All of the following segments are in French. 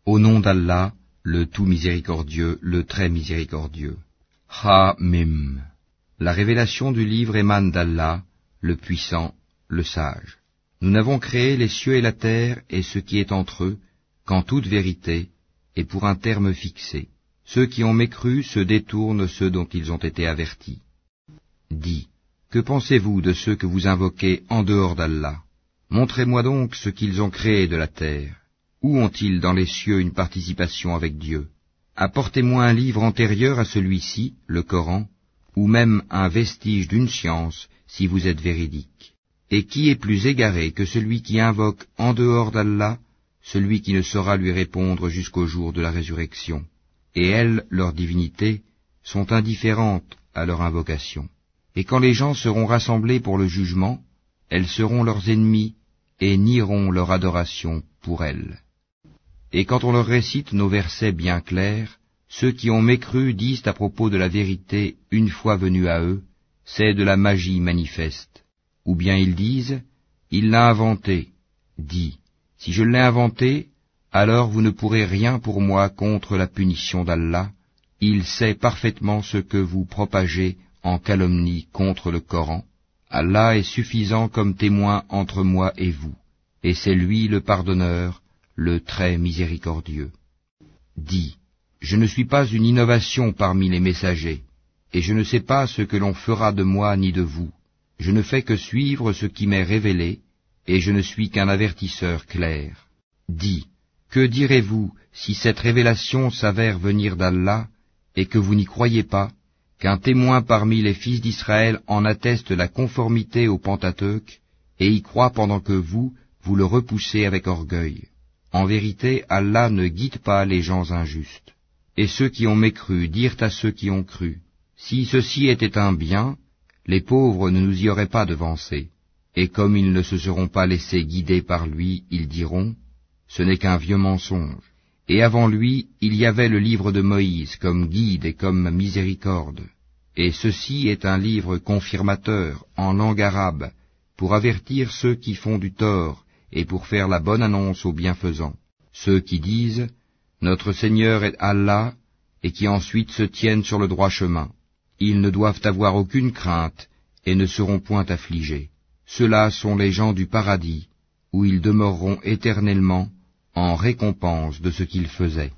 Au nom d'Allah, le tout miséricordieux, le très miséricordieux. Ha-Mim. La révélation du livre émane d'Allah, le puissant, le sage. Nous n'avons créé les cieux et la terre et ce qui est entre eux, qu'en toute vérité, et pour un terme fixé. Ceux qui ont mécru se détournent ceux dont ils ont été avertis. Dis, que pensez-vous de ceux que vous invoquez en dehors d'Allah? Montrez-moi donc ce qu'ils ont créé de la terre. Où ont-ils dans les cieux une participation avec Dieu? Apportez-moi un livre antérieur à celui-ci, le Coran, ou même un vestige d'une science, si vous êtes véridique. Et qui est plus égaré que celui qui invoque en dehors d'Allah, celui qui ne saura lui répondre jusqu'au jour de la résurrection? Et elles, leurs divinités, sont indifférentes à leur invocation. Et quand les gens seront rassemblés pour le jugement, elles seront leurs ennemis et nieront leur adoration pour elles. Et quand on leur récite nos versets bien clairs, ceux qui ont mécru disent à propos de la vérité une fois venue à eux, c'est de la magie manifeste. Ou bien ils disent, il l'a inventé. Dis, si je l'ai inventé, alors vous ne pourrez rien pour moi contre la punition d'Allah. Il sait parfaitement ce que vous propagez en calomnie contre le Coran. Allah est suffisant comme témoin entre moi et vous, et c'est lui le pardonneur, le très miséricordieux. Dis, je ne suis pas une innovation parmi les messagers, et je ne sais pas ce que l'on fera de moi ni de vous. Je ne fais que suivre ce qui m'est révélé, et je ne suis qu'un avertisseur clair. Dis, que direz-vous si cette révélation s'avère venir d'Allah, et que vous n'y croyez pas, qu'un témoin parmi les fils d'Israël en atteste la conformité au Pentateuque, et y croit pendant que vous le repoussez avec orgueil? En vérité, Allah ne guide pas les gens injustes. Et ceux qui ont mécru dirent à ceux qui ont cru, si ceci était un bien, les pauvres ne nous y auraient pas devancés. Et comme ils ne se seront pas laissés guider par lui, ils diront, ce n'est qu'un vieux mensonge. Et avant lui, il y avait le livre de Moïse comme guide et comme miséricorde. Et ceci est un livre confirmateur en langue arabe, pour avertir ceux qui font du tort et pour faire la bonne annonce aux bienfaisants. Ceux qui disent, notre Seigneur est Allah, et qui ensuite se tiennent sur le droit chemin. Ils ne doivent avoir aucune crainte et ne seront point affligés. Ceux-là sont les gens du paradis, où ils demeureront éternellement, en récompense de ce qu'ils faisaient.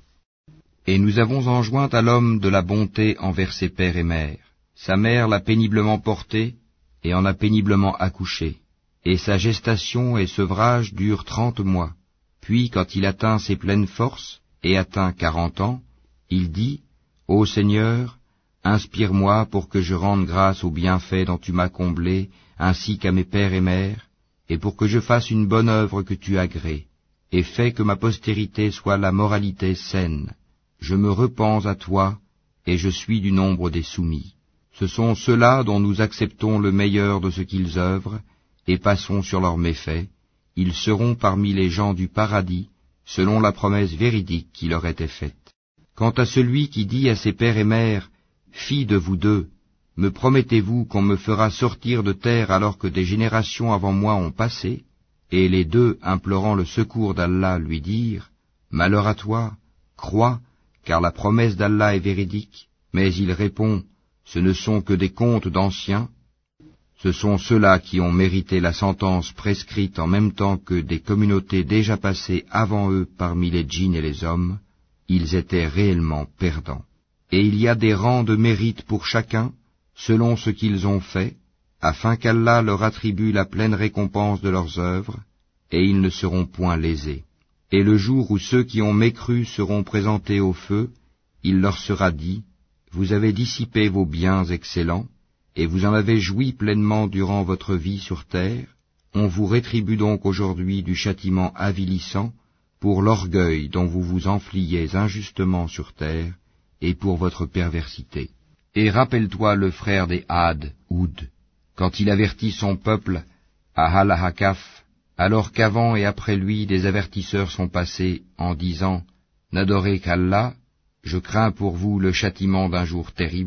Et nous avons enjoint à l'homme de la bonté envers ses pères et mères. Sa mère l'a péniblement porté et en a péniblement accouché. Et sa gestation et sevrage durent 30 mois. Puis, quand il atteint ses pleines forces et atteint 40 ans, il dit, Ô Seigneur, inspire-moi pour que je rende grâce aux bienfaits dont tu m'as comblé, ainsi qu'à mes pères et mères, et pour que je fasse une bonne œuvre que tu agrées, et fais que ma postérité soit la moralité saine. Je me repens à toi, et je suis du nombre des soumis. Ce sont ceux-là dont nous acceptons le meilleur de ce qu'ils œuvrent, et passons sur leurs méfaits. Ils seront parmi les gens du paradis, selon la promesse véridique qui leur était faite. Quant à celui qui dit à ses pères et mères, « Filles de vous deux, me promettez-vous qu'on me fera sortir de terre alors que des générations avant moi ont passé ?» Et les deux, implorant le secours d'Allah, lui dirent, « Malheur à toi, crois, car la promesse d'Allah est véridique. » Mais il répond, « Ce ne sont que des contes d'anciens. » Ce sont ceux-là qui ont mérité la sentence prescrite en même temps que des communautés déjà passées avant eux parmi les djinns et les hommes. Ils étaient réellement perdants. Et il y a des rangs de mérite pour chacun, selon ce qu'ils ont fait, afin qu'Allah leur attribue la pleine récompense de leurs œuvres, et ils ne seront point lésés. Et le jour où ceux qui ont mécru seront présentés au feu, il leur sera dit, « Vous avez dissipé vos biens excellents, et vous en avez joui pleinement durant votre vie sur terre, on vous rétribue donc aujourd'hui du châtiment avilissant pour l'orgueil dont vous vous enfliez injustement sur terre, et pour votre perversité. Et rappelle-toi le frère des Had, Houd, quand il avertit son peuple à Al-Hakaf, alors qu'avant et après lui des avertisseurs sont passés en disant « N'adorez qu'Allah, je crains pour vous le châtiment d'un jour terrible. »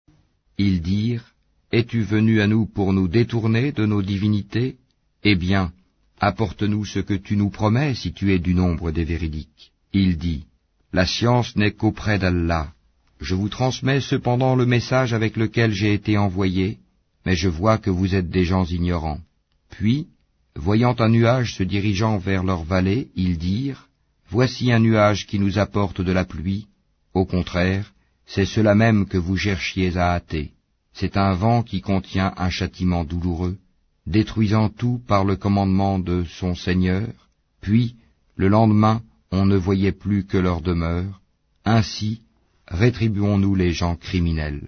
Ils dirent « Es-tu venu à nous pour nous détourner de nos divinités? Eh bien, apporte-nous ce que tu nous promets si tu es du nombre des véridiques. » Il dit, la science n'est qu'auprès d'Allah. Je vous transmets cependant le message avec lequel j'ai été envoyé, mais je vois que vous êtes des gens ignorants. Puis, voyant un nuage se dirigeant vers leur vallée, ils dirent, voici un nuage qui nous apporte de la pluie. Au contraire, c'est cela même que vous cherchiez à hâter. C'est un vent qui contient un châtiment douloureux, détruisant tout par le commandement de son Seigneur. Puis, le lendemain, on ne voyait plus que leur demeure. Ainsi, rétribuons-nous les gens criminels.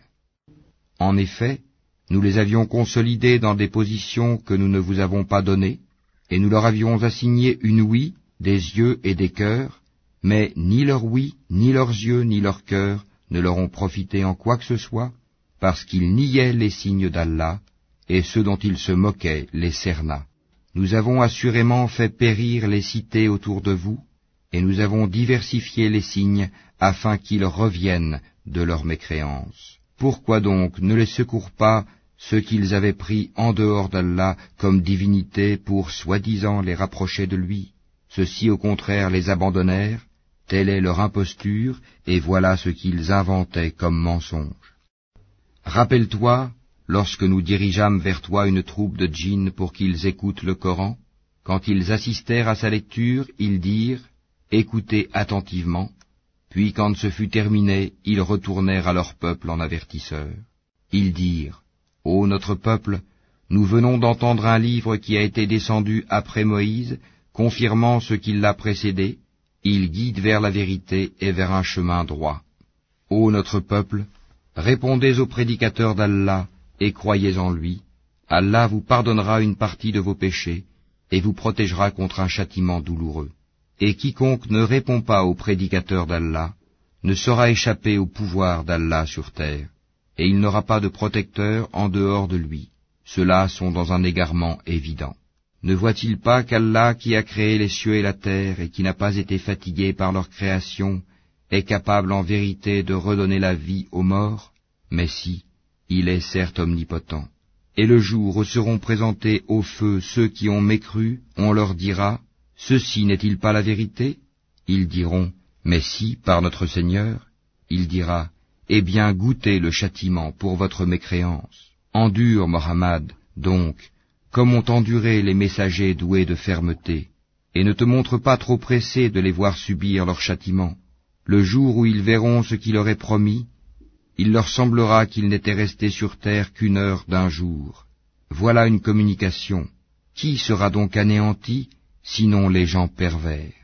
En effet, nous les avions consolidés dans des positions que nous ne vous avons pas données, et nous leur avions assigné une ouïe, des yeux et des cœurs, mais ni leur ouïe, ni leurs yeux, ni leurs cœurs ne leur ont profité en quoi que ce soit, parce qu'ils niaient les signes d'Allah, et ceux dont ils se moquaient les cerna. Nous avons assurément fait périr les cités autour de vous, et nous avons diversifié les signes afin qu'ils reviennent de leur mécréance. Pourquoi donc ne les secourent pas ceux qu'ils avaient pris en dehors d'Allah comme divinités pour soi-disant les rapprocher de lui? Ceux-ci au contraire les abandonnèrent, telle est leur imposture, et voilà ce qu'ils inventaient comme mensonge. Rappelle-toi, lorsque nous dirigeâmes vers toi une troupe de djinns pour qu'ils écoutent le Coran, quand ils assistèrent à sa lecture, ils dirent, écoutez attentivement, puis quand ce fut terminé, ils retournèrent à leur peuple en avertisseurs. Ils dirent, ô notre peuple, nous venons d'entendre un livre qui a été descendu après Moïse, confirmant ce qui l'a précédé, il guide vers la vérité et vers un chemin droit. Ô notre peuple, répondez aux prédicateurs d'Allah et croyez en lui. Allah vous pardonnera une partie de vos péchés et vous protégera contre un châtiment douloureux. Et quiconque ne répond pas aux prédicateurs d'Allah ne saura échapper au pouvoir d'Allah sur terre, et il n'aura pas de protecteur en dehors de lui. Ceux-là sont dans un égarement évident. Ne voit-il pas qu'Allah, qui a créé les cieux et la terre et qui n'a pas été fatigué par leur création, est capable en vérité de redonner la vie aux morts? Mais si, il est certes omnipotent. Et le jour où seront présentés au feu ceux qui ont mécru, on leur dira, « Ceci n'est-il pas la vérité ?» Ils diront, « Mais si, par notre Seigneur. » Il dira, « Eh bien, goûtez le châtiment pour votre mécréance. Endure, Mohammed, donc, comme ont enduré les messagers doués de fermeté, et ne te montre pas trop pressé de les voir subir leur châtiment. Le jour où ils verront ce qui leur est promis, il leur semblera qu'il n'était resté sur terre qu'une heure d'un jour. Voilà une communication. Qui sera donc anéanti, sinon les gens pervers?